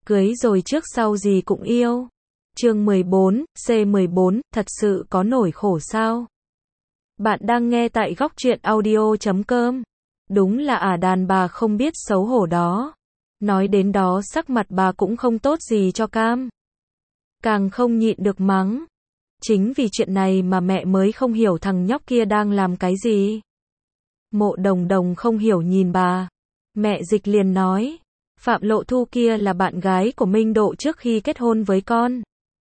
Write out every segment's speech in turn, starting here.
Cưới rồi trước sau gì cũng yêu. Chương 14, C14, thật sự có nỗi khổ sao? Bạn đang nghe tại góc truyện audio.com. Đúng là đàn bà không biết xấu hổ đó. Nói đến đó sắc mặt bà cũng không tốt gì cho cam. Càng không nhịn được mắng. Chính vì chuyện này mà mẹ mới không hiểu thằng nhóc kia đang làm cái gì. Mộ Đồng Đồng không hiểu nhìn bà. Mẹ Dịch liền nói, Phạm Lộ Thu kia là bạn gái của Minh Độ trước khi kết hôn với con.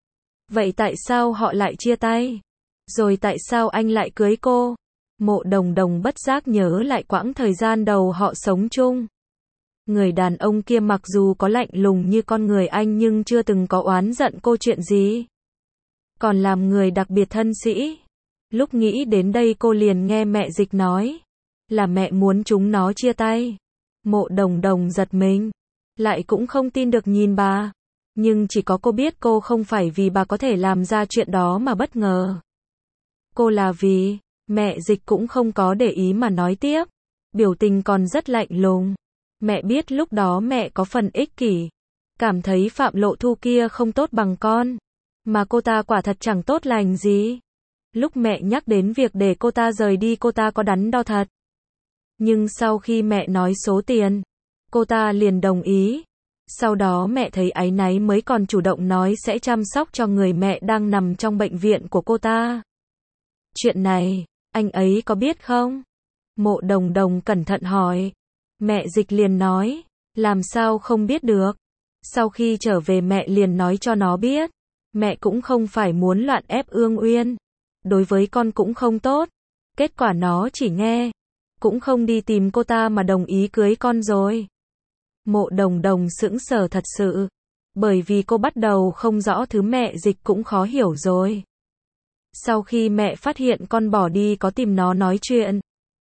Vậy tại sao họ lại chia tay? Rồi tại sao anh lại cưới cô? Mộ Đồng Đồng bất giác nhớ lại quãng thời gian đầu họ sống chung. Người đàn ông kia mặc dù có lạnh lùng như con người anh nhưng chưa từng có oán giận cô chuyện gì. Còn làm người đặc biệt thân sĩ. Lúc nghĩ đến đây cô liền nghe mẹ Dịch nói, là mẹ muốn chúng nó chia tay. Mộ Đồng Đồng giật mình, lại cũng không tin được nhìn bà. Nhưng chỉ có cô biết cô không phải vì bà có thể làm ra chuyện đó mà bất ngờ. Cô là vì, mẹ Dịch cũng không có để ý mà nói tiếp. Biểu tình còn rất lạnh lùng. Mẹ biết lúc đó mẹ có phần ích kỷ. Cảm thấy Phạm Lộ Thu kia không tốt bằng con. Mà cô ta quả thật chẳng tốt lành gì. Lúc mẹ nhắc đến việc để cô ta rời đi cô ta có đắn đo thật. Nhưng sau khi mẹ nói số tiền, cô ta liền đồng ý. Sau đó mẹ thấy áy náy mới còn chủ động nói sẽ chăm sóc cho người mẹ đang nằm trong bệnh viện của cô ta. Chuyện này, anh ấy có biết không? Mộ Đồng Đồng cẩn thận hỏi. Mẹ Dịch liền nói, làm sao không biết được. Sau khi trở về mẹ liền nói cho nó biết. Mẹ cũng không phải muốn loạn ép Ương Uyên. Đối với con cũng không tốt. Kết quả nó chỉ nghe. Cũng không đi tìm cô ta mà đồng ý cưới con rồi. Mộ Đồng Đồng sững sờ thật sự. Bởi vì cô bắt đầu không rõ thứ mẹ Dịch cũng khó hiểu rồi. Sau khi mẹ phát hiện con bỏ đi có tìm nó nói chuyện.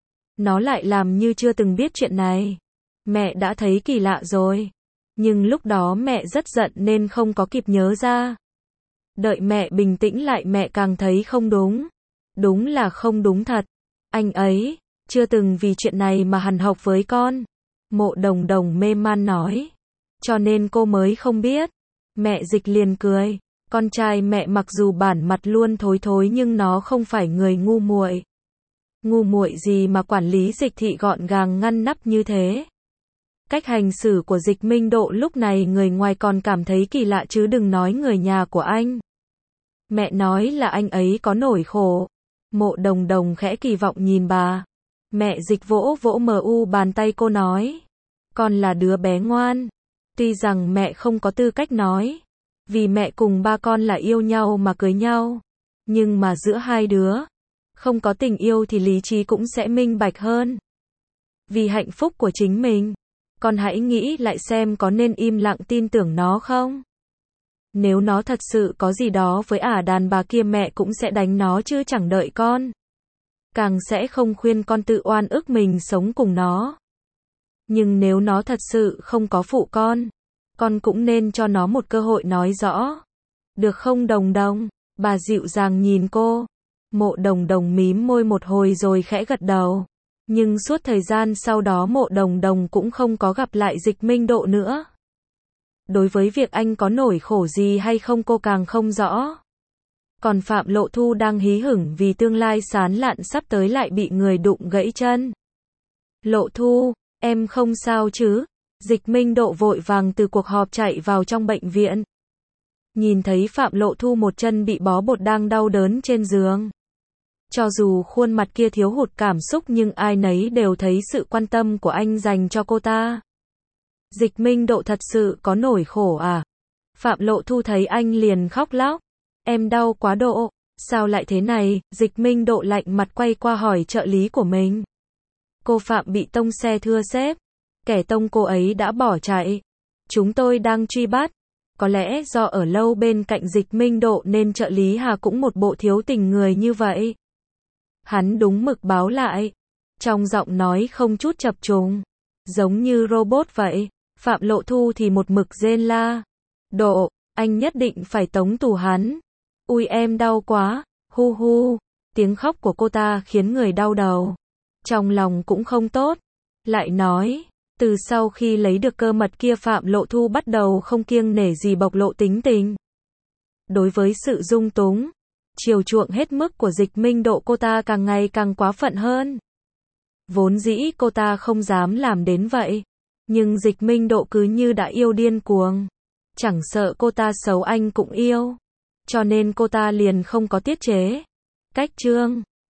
Nó lại làm như chưa từng biết chuyện này. Mẹ đã thấy kỳ lạ rồi. Nhưng lúc đó mẹ rất giận nên không có kịp nhớ ra. Đợi mẹ bình tĩnh lại mẹ càng thấy không đúng. Đúng là không đúng thật. Anh ấy chưa từng vì chuyện này mà hằn học với con. Mộ Đồng Đồng mê man nói. Cho nên cô mới không biết. Mẹ Dịch liền cười. Con trai mẹ mặc dù bản mặt luôn thối thối nhưng nó không phải người ngu muội. Ngu muội gì mà quản lý Dịch thị gọn gàng ngăn nắp như thế. Cách hành xử của Dịch Minh Độ lúc này người ngoài còn cảm thấy kỳ lạ chứ đừng nói người nhà của anh. Mẹ nói là anh ấy có nỗi khổ. Mộ Đồng Đồng khẽ kỳ vọng nhìn bà. Mẹ Dịch vỗ vỗ bàn tay cô nói. Con là đứa bé ngoan. Tuy rằng mẹ không có tư cách nói. Vì mẹ cùng ba con là yêu nhau mà cưới nhau. Nhưng mà giữa hai đứa. Không có tình yêu thì lý trí cũng sẽ minh bạch hơn. Vì hạnh phúc của chính mình. Con hãy nghĩ lại xem có nên im lặng tin tưởng nó không? Nếu nó thật sự có gì đó với đàn bà kia mẹ cũng sẽ đánh nó chứ chẳng đợi con. Càng sẽ không khuyên con tự oan ức mình sống cùng nó. Nhưng nếu nó thật sự không có phụ con cũng nên cho nó một cơ hội nói rõ. Được không Đồng Đồng? Bà dịu dàng nhìn cô. Mộ Đồng Đồng mím môi một hồi rồi khẽ gật đầu. Nhưng suốt thời gian sau đó Mộ Đồng Đồng cũng không có gặp lại Dịch Minh Độ nữa. Đối với việc anh có nỗi khổ gì hay không cô càng không rõ. Còn Phạm Lộ Thu đang hí hửng vì tương lai sán lạn sắp tới lại bị người đụng gãy chân. Lộ Thu, em không sao chứ? Dịch Minh Độ vội vàng từ cuộc họp chạy vào trong bệnh viện. Nhìn thấy Phạm Lộ Thu một chân bị bó bột đang đau đớn trên giường. Cho dù khuôn mặt kia thiếu hụt cảm xúc nhưng ai nấy đều thấy sự quan tâm của anh dành cho cô ta. Dịch Minh Độ thật sự có nỗi khổ à? Phạm Lộ Thu thấy anh liền khóc lóc. Em đau quá Độ, sao lại thế này? Dịch Minh Độ lạnh mặt quay qua hỏi trợ lý của mình. Cô Phạm bị tông xe thưa sếp. Kẻ tông cô ấy đã bỏ chạy. Chúng tôi đang truy bắt. Có lẽ do ở lâu bên cạnh Dịch Minh Độ nên trợ lý Hà cũng một bộ thiếu tình người như vậy. Hắn đúng mực báo lại. Trong giọng nói không chút chập trùng. Giống như robot vậy. Phạm Lộ Thu thì một mực rên la. Độ, anh nhất định phải tống tù hắn. Ui em đau quá. Hu hu. Tiếng khóc của cô ta khiến người đau đầu. Trong lòng cũng không tốt. Lại nói. Từ sau khi lấy được cơ mật kia Phạm Lộ Thu bắt đầu không kiêng nể gì bộc lộ tính tình. Đối với sự dung túng, chiều chuộng hết mức của Dịch Minh Độ cô ta càng ngày càng quá phận hơn. Vốn dĩ cô ta không dám làm đến vậy, nhưng Dịch Minh Độ cứ như đã yêu điên cuồng. Chẳng sợ cô ta xấu anh cũng yêu. Cho nên cô ta liền không có tiết chế. Cách chương